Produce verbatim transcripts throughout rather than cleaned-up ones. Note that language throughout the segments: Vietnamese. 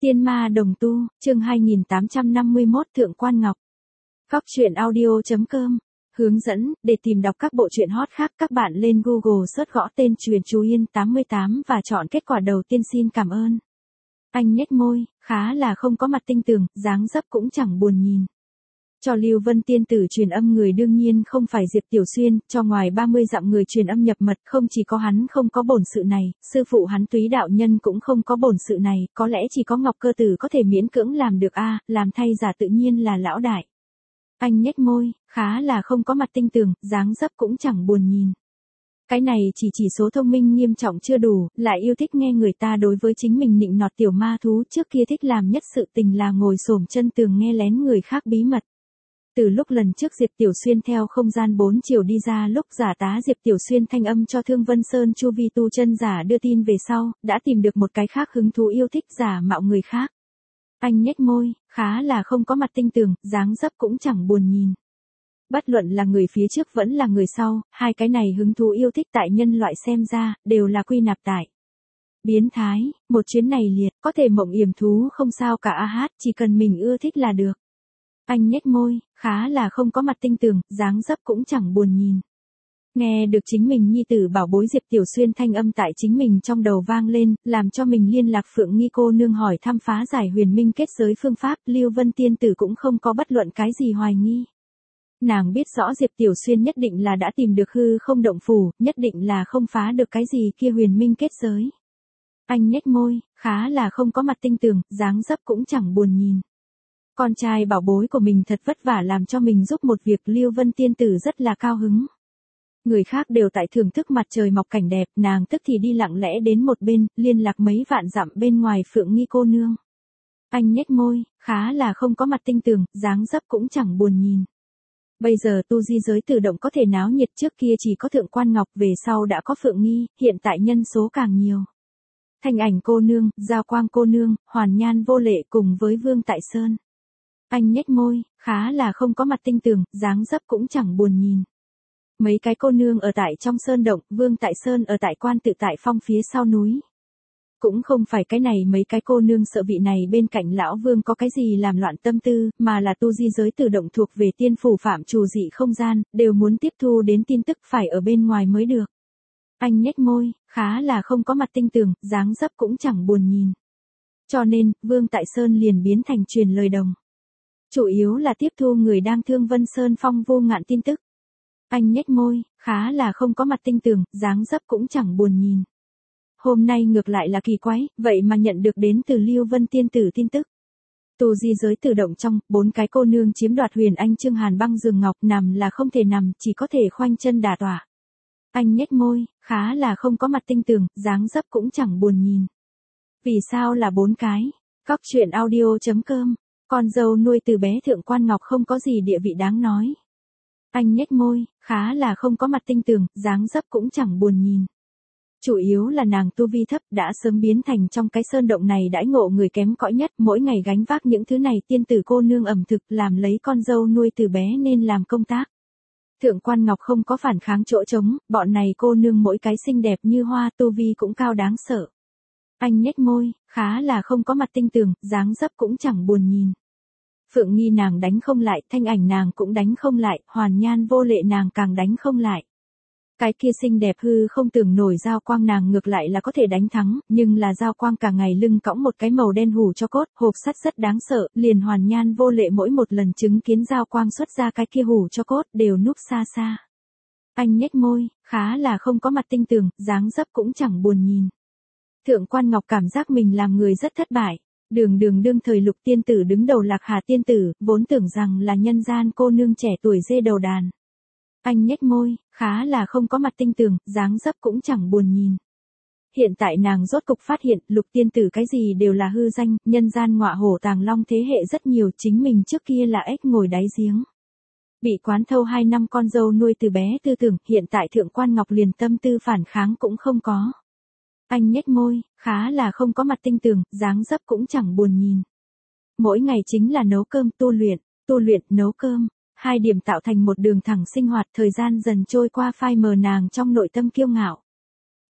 Tiên ma đồng tu, chương hai nghìn tám trăm năm mươi mốt Thượng Quan Ngọc. Góc truyện audio.com. Hướng dẫn, để tìm đọc các bộ truyện hot khác các bạn lên Google search gõ tên Truyền Chú Yên tám mươi tám và chọn kết quả đầu tiên xin cảm ơn. Anh nhếch môi, khá là không có mặt tinh tường, dáng dấp cũng chẳng buồn nhìn. Cho Lưu Vân tiên tử truyền âm người đương nhiên không phải Diệp Tiểu Xuyên, cho ngoài ba mươi dặm người truyền âm nhập mật, không chỉ có hắn không có bổn sự này, sư phụ hắn Túy đạo nhân cũng không có bổn sự này, có lẽ chỉ có Ngọc Cơ Tử có thể miễn cưỡng làm được a, làm thay giả tự nhiên là lão đại. Anh nhếch môi, khá là không có mặt tinh tường, dáng dấp cũng chẳng buồn nhìn. Cái này chỉ chỉ số thông minh nghiêm trọng chưa đủ, lại yêu thích nghe người ta đối với chính mình nịnh nọt tiểu ma thú, trước kia thích làm nhất sự tình là ngồi xổm chân tường nghe lén người khác bí mật. Từ lúc lần trước Diệp Tiểu Xuyên theo không gian bốn chiều đi ra lúc giả tá Diệp Tiểu Xuyên thanh âm cho Thương Vân Sơn Chu Vi tu chân giả đưa tin về sau, đã tìm được một cái khác hứng thú yêu thích giả mạo người khác. Anh nhếch môi, khá là không có mặt tinh tường, dáng dấp cũng chẳng buồn nhìn. Bất luận là người phía trước vẫn là người sau, hai cái này hứng thú yêu thích tại nhân loại xem ra, đều là quy nạp tại. Biến thái, một chuyến này liệt, có thể mộng yểm thú không sao cả a hát, chỉ cần mình ưa thích là được. Anh nhếch môi, khá là không có mặt tinh tường, dáng dấp cũng chẳng buồn nhìn. Nghe được chính mình nhi tử bảo bối Diệp Tiểu Xuyên thanh âm tại chính mình trong đầu vang lên, làm cho mình liên lạc Phượng Nghi cô nương hỏi thăm phá giải huyền minh kết giới phương pháp, Lưu Vân tiên tử cũng không có bất luận cái gì hoài nghi. Nàng biết rõ Diệp Tiểu Xuyên nhất định là đã tìm được hư không động phủ, nhất định là không phá được cái gì kia huyền minh kết giới. Anh nhếch môi, khá là không có mặt tinh tường, dáng dấp cũng chẳng buồn nhìn. Con trai bảo bối của mình thật vất vả làm cho mình giúp một việc, Lưu Vân tiên tử rất là cao hứng. Người khác đều tại thưởng thức mặt trời mọc cảnh đẹp, nàng tức thì đi lặng lẽ đến một bên, liên lạc mấy vạn dặm bên ngoài Phượng Nghi cô nương. Anh nhếch môi, khá là không có mặt tinh tường, dáng dấp cũng chẳng buồn nhìn. Bây giờ tu di giới tự động có thể náo nhiệt, trước kia chỉ có Thượng Quan Ngọc, về sau đã có Phượng Nghi, hiện tại nhân số càng nhiều. Thanh Ảnh cô nương, Giao Quang cô nương, Hoàn Nhan vô lệ cùng với Vương Tại Sơn. Anh nhếch môi, khá là không có mặt tinh tường, dáng dấp cũng chẳng buồn nhìn. Mấy cái cô nương ở tại trong sơn động, Vương Tại Sơn ở tại Quan Tự tại phong phía sau núi. Cũng không phải cái này mấy cái cô nương sợ vị này bên cạnh lão Vương có cái gì làm loạn tâm tư, mà là tu di giới tự động thuộc về tiên phủ phạm trù dị không gian, đều muốn tiếp thu đến tin tức phải ở bên ngoài mới được. Anh nhếch môi, khá là không có mặt tinh tường, dáng dấp cũng chẳng buồn nhìn. Cho nên, Vương Tại Sơn liền biến thành truyền lời đồng. Chủ yếu là tiếp thu người đang Thương Vân Sơn Phong vô ngạn tin tức. Anh nhếch môi, khá là không có mặt tinh tường, dáng dấp cũng chẳng buồn nhìn. Hôm nay ngược lại là kỳ quái, vậy mà nhận được đến từ Lưu Vân tiên tử tin tức. Tu di giới tự động trong, bốn cái cô nương chiếm đoạt huyền anh Trương Hàn băng giường ngọc, nằm là không thể nằm, chỉ có thể khoanh chân đả tỏa. Anh nhếch môi, khá là không có mặt tinh tường, dáng dấp cũng chẳng buồn nhìn. Vì sao là bốn cái? Góc truyện audio.com. Con dâu nuôi từ bé Thượng Quan Ngọc không có gì địa vị đáng nói. Anh nhếch môi, khá là không có mặt tinh tường, dáng dấp cũng chẳng buồn nhìn. Chủ yếu là nàng tu vi thấp, đã sớm biến thành trong cái sơn động này đãi ngộ người kém cỏi nhất, mỗi ngày gánh vác những thứ này tiên tử cô nương ẩm thực, làm lấy con dâu nuôi từ bé nên làm công tác. Thượng Quan Ngọc không có phản kháng chỗ trống, bọn này cô nương mỗi cái xinh đẹp như hoa, tu vi cũng cao đáng sợ. Anh nhếch môi, khá là không có mặt tinh tường, dáng dấp cũng chẳng buồn nhìn. Phượng Nghi nàng đánh không lại, Thanh Ảnh nàng cũng đánh không lại, Hoàn Nhan vô lệ nàng càng đánh không lại. Cái kia xinh đẹp hư không tưởng nổi Giao Quang nàng ngược lại là có thể đánh thắng, nhưng là Giao Quang cả ngày lưng cõng một cái màu đen hủ cho cốt, hộp sắt rất đáng sợ, liền Hoàn Nhan vô lệ mỗi một lần chứng kiến Giao Quang xuất ra cái kia hủ cho cốt đều núp xa xa. Anh nhếch môi, khá là không có mặt tinh tường, dáng dấp cũng chẳng buồn nhìn. Thượng Quan Ngọc cảm giác mình làm người rất thất bại. Đường đường đương thời Lục tiên tử đứng đầu Lạc Hà tiên tử, vốn tưởng rằng là nhân gian cô nương trẻ tuổi dê đầu đàn. Anh nhếch môi, khá là không có mặt tinh tường, dáng dấp cũng chẳng buồn nhìn. Hiện tại nàng rốt cục phát hiện, Lục tiên tử cái gì đều là hư danh, nhân gian ngọa hổ tàng long thế hệ rất nhiều, chính mình trước kia là ếch ngồi đáy giếng. Bị quán thâu hai năm con dâu nuôi từ bé tư tưởng, hiện tại Thượng Quan Ngọc liền tâm tư phản kháng cũng không có. Anh nhếch môi, khá là không có mặt tinh tường, dáng dấp cũng chẳng buồn nhìn. Mỗi ngày chính là nấu cơm, tu luyện, tu luyện, nấu cơm, hai điểm tạo thành một đường thẳng sinh hoạt, thời gian dần trôi qua phai mờ nàng trong nội tâm kiêu ngạo.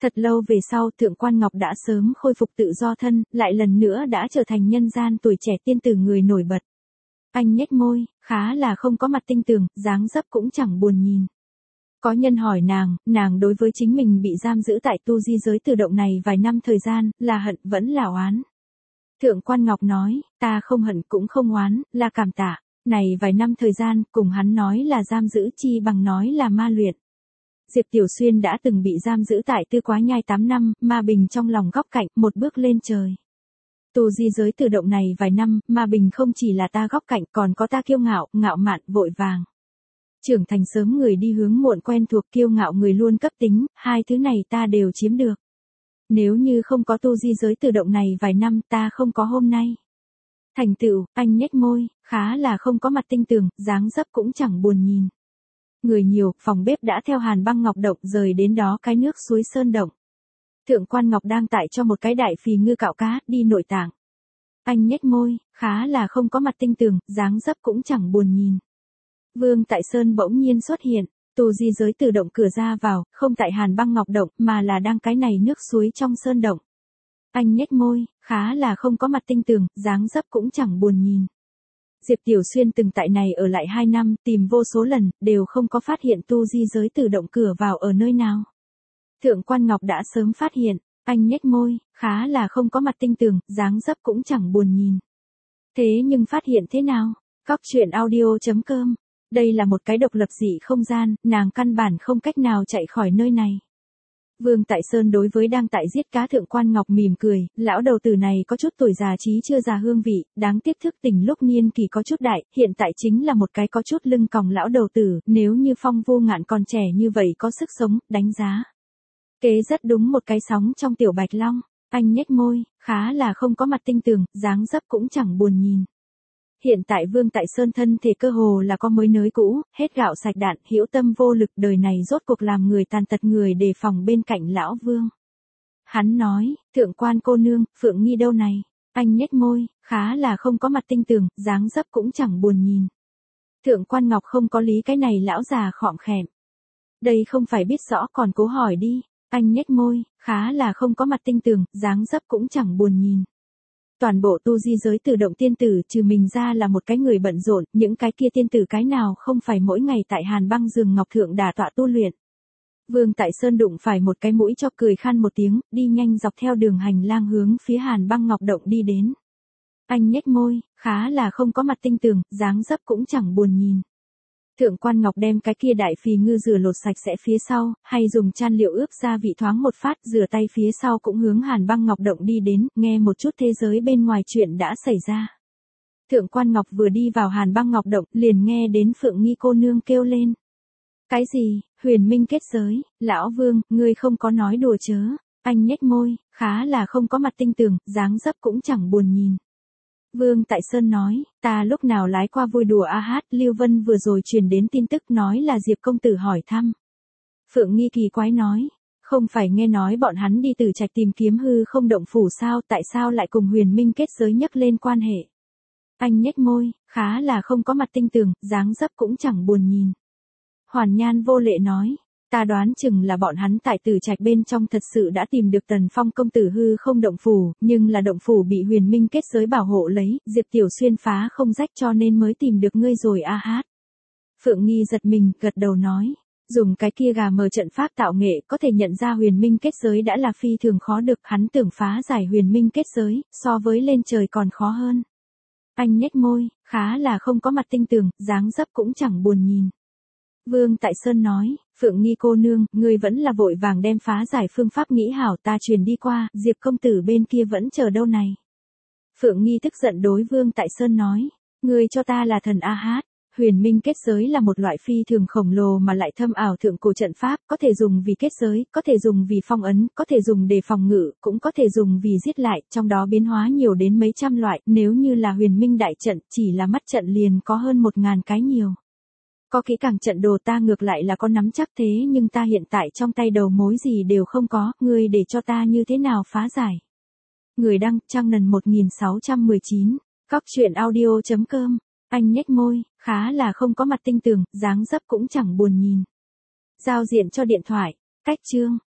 Thật lâu về sau Thượng Quan Ngọc đã sớm khôi phục tự do thân, lại lần nữa đã trở thành nhân gian tuổi trẻ tiên tử người nổi bật. Anh nhếch môi, khá là không có mặt tinh tường, dáng dấp cũng chẳng buồn nhìn. Có nhân hỏi nàng, nàng đối với chính mình bị giam giữ tại tu di giới tự động này vài năm thời gian, là hận vẫn là oán. Thượng Quan Ngọc nói, ta không hận cũng không oán, là cảm tạ. Này vài năm thời gian, cùng hắn nói là giam giữ chi bằng nói là ma luyện. Diệp Tiểu Xuyên đã từng bị giam giữ tại Tư Quá Nhai tám năm, Ma Bình trong lòng góc cạnh, một bước lên trời. Tu di giới tự động này vài năm, Ma Bình không chỉ là ta góc cạnh, còn có ta kiêu ngạo, ngạo mạn, vội vàng. Trưởng thành sớm người đi hướng muộn quen thuộc, kiêu ngạo người luôn cấp tính, hai thứ này ta đều chiếm được. Nếu như không có tu di giới tự động này vài năm, ta không có hôm nay. Thành tựu, anh nhếch môi, khá là không có mặt tinh tường, dáng dấp cũng chẳng buồn nhìn. Người nhiều, phòng bếp đã theo Hàn Băng Ngọc Động rời đến đó cái nước suối Sơn Động. Thượng Quan Ngọc đang tại cho một cái đại phì ngư cạo cá, đi nội tạng. Anh nhếch môi, khá là không có mặt tinh tường, dáng dấp cũng chẳng buồn nhìn. Vương Tại Sơn bỗng nhiên xuất hiện, tu di giới tự động cửa ra vào, không tại Hàn Băng Ngọc Động, mà là đang cái này nước suối trong Sơn Động. Anh nhếch môi, khá là không có mặt tinh tường, dáng dấp cũng chẳng buồn nhìn. Diệp Tiểu Xuyên từng tại này ở lại hai năm, tìm vô số lần, đều không có phát hiện tu di giới tự động cửa vào ở nơi nào. Thượng Quan Ngọc đã sớm phát hiện, anh nhếch môi, khá là không có mặt tinh tường, dáng dấp cũng chẳng buồn nhìn. Thế nhưng phát hiện thế nào? Cóc truyện audio chấm com. Đây là một cái độc lập dị không gian, nàng căn bản không cách nào chạy khỏi nơi này. Vương Tại Sơn đối với đang tại giết cá Thượng Quan Ngọc mỉm cười, lão đầu tử này có chút tuổi già trí chưa già hương vị, đáng tiếc thức tỉnh lúc niên kỳ có chút đại, hiện tại chính là một cái có chút lưng còng lão đầu tử, nếu như Phong Vô Ngạn còn trẻ như vậy có sức sống, đánh giá. Kế rất đúng một cái sóng trong tiểu Bạch Long, anh nhếch môi, khá là không có mặt tinh tường, dáng dấp cũng chẳng buồn nhìn. Hiện tại Vương Tại Sơn thân thể cơ hồ là có mới nới cũ, hết gạo sạch đạn, hữu tâm vô lực, đời này rốt cuộc làm người tàn tật người đề phòng bên cạnh lão Vương. Hắn nói, Thượng Quan cô nương, Phượng Nghi đâu này? Anh nhếch môi, khá là không có mặt tinh tường, dáng dấp cũng chẳng buồn nhìn. Thượng Quan Ngọc không có lý cái này lão già khọm khẹm. Đây không phải biết rõ còn cố hỏi đi. Anh nhếch môi, khá là không có mặt tinh tường, dáng dấp cũng chẳng buồn nhìn. Toàn bộ tu di giới tự động tiên tử trừ mình ra là một cái người bận rộn, những cái kia tiên tử cái nào không phải mỗi ngày tại Hàn Băng giường ngọc thượng đả tọa tu luyện. Vương Tại Sơn đụng phải một cái mũi cho cười khan một tiếng, đi nhanh dọc theo đường hành lang hướng phía Hàn Băng Ngọc Động đi đến. Anh nhếch môi, khá là không có mặt tinh tường, dáng dấp cũng chẳng buồn nhìn. Thượng Quan Ngọc đem cái kia đại phì ngư rửa lột sạch sẽ phía sau, hay dùng chan liệu ướp gia vị thoáng một phát, rửa tay phía sau cũng hướng Hàn Băng Ngọc Động đi đến, nghe một chút thế giới bên ngoài chuyện đã xảy ra. Thượng Quan Ngọc vừa đi vào Hàn Băng Ngọc Động, liền nghe đến Phượng Nghi cô nương kêu lên. Cái gì, huyền minh kết giới, lão Vương, ngươi không có nói đùa chớ. Anh nhếch môi, khá là không có mặt tinh tường, dáng dấp cũng chẳng buồn nhìn. Vương Tại Sơn nói, ta lúc nào lái qua vui đùa a hát, Lưu Vân vừa rồi truyền đến tin tức nói là Diệp công tử hỏi thăm. Phượng Nghi kỳ quái nói, không phải nghe nói bọn hắn đi từ trạch tìm kiếm hư không động phủ sao, tại sao lại cùng huyền minh kết giới nhắc lên quan hệ. Anh nhếch môi, khá là không có mặt tinh tường, dáng dấp cũng chẳng buồn nhìn. Hoàn Nhan vô lệ nói, ta đoán chừng là bọn hắn tại Tử Trạch bên trong thật sự đã tìm được Tần Phong công tử hư không động phủ, nhưng là động phủ bị huyền minh kết giới bảo hộ lấy, Diệp Tiểu Xuyên phá không rách cho nên mới tìm được ngươi rồi a hát. Phượng Nghi giật mình, gật đầu nói, dùng cái kia gà mờ trận pháp tạo nghệ có thể nhận ra huyền minh kết giới đã là phi thường khó được, hắn tưởng phá giải huyền minh kết giới, so với lên trời còn khó hơn. Anh nhếch môi, khá là không có mặt tinh tường, dáng dấp cũng chẳng buồn nhìn. Vương Tại Sơn nói, Phượng Nghi cô nương, ngươi vẫn là vội vàng đem phá giải phương pháp nghĩ hảo ta truyền đi qua, Diệp công tử bên kia vẫn chờ đâu này. Phượng Nghi tức giận đối Vương Tại Sơn nói, ngươi cho ta là thần a hát, huyền minh kết giới là một loại phi thường khổng lồ mà lại thâm ảo thượng cổ trận pháp, có thể dùng vì kết giới, có thể dùng vì phong ấn, có thể dùng để phòng ngự, cũng có thể dùng vì giết lại, trong đó biến hóa nhiều đến mấy trăm loại, nếu như là huyền minh đại trận, chỉ là mắt trận liền có hơn một ngàn cái nhiều. Có kỹ càng trận đồ ta ngược lại là có nắm chắc thế nhưng ta hiện tại trong tay đầu mối gì đều không có, ngươi để cho ta như thế nào phá giải. Người đăng, Trang Nần một nghìn sáu trăm mười chín, Cóc truyện audio chấm com, anh nhếch môi, khá là không có mặt tinh tường, dáng dấp cũng chẳng buồn nhìn. Giao diện cho điện thoại, cách chương.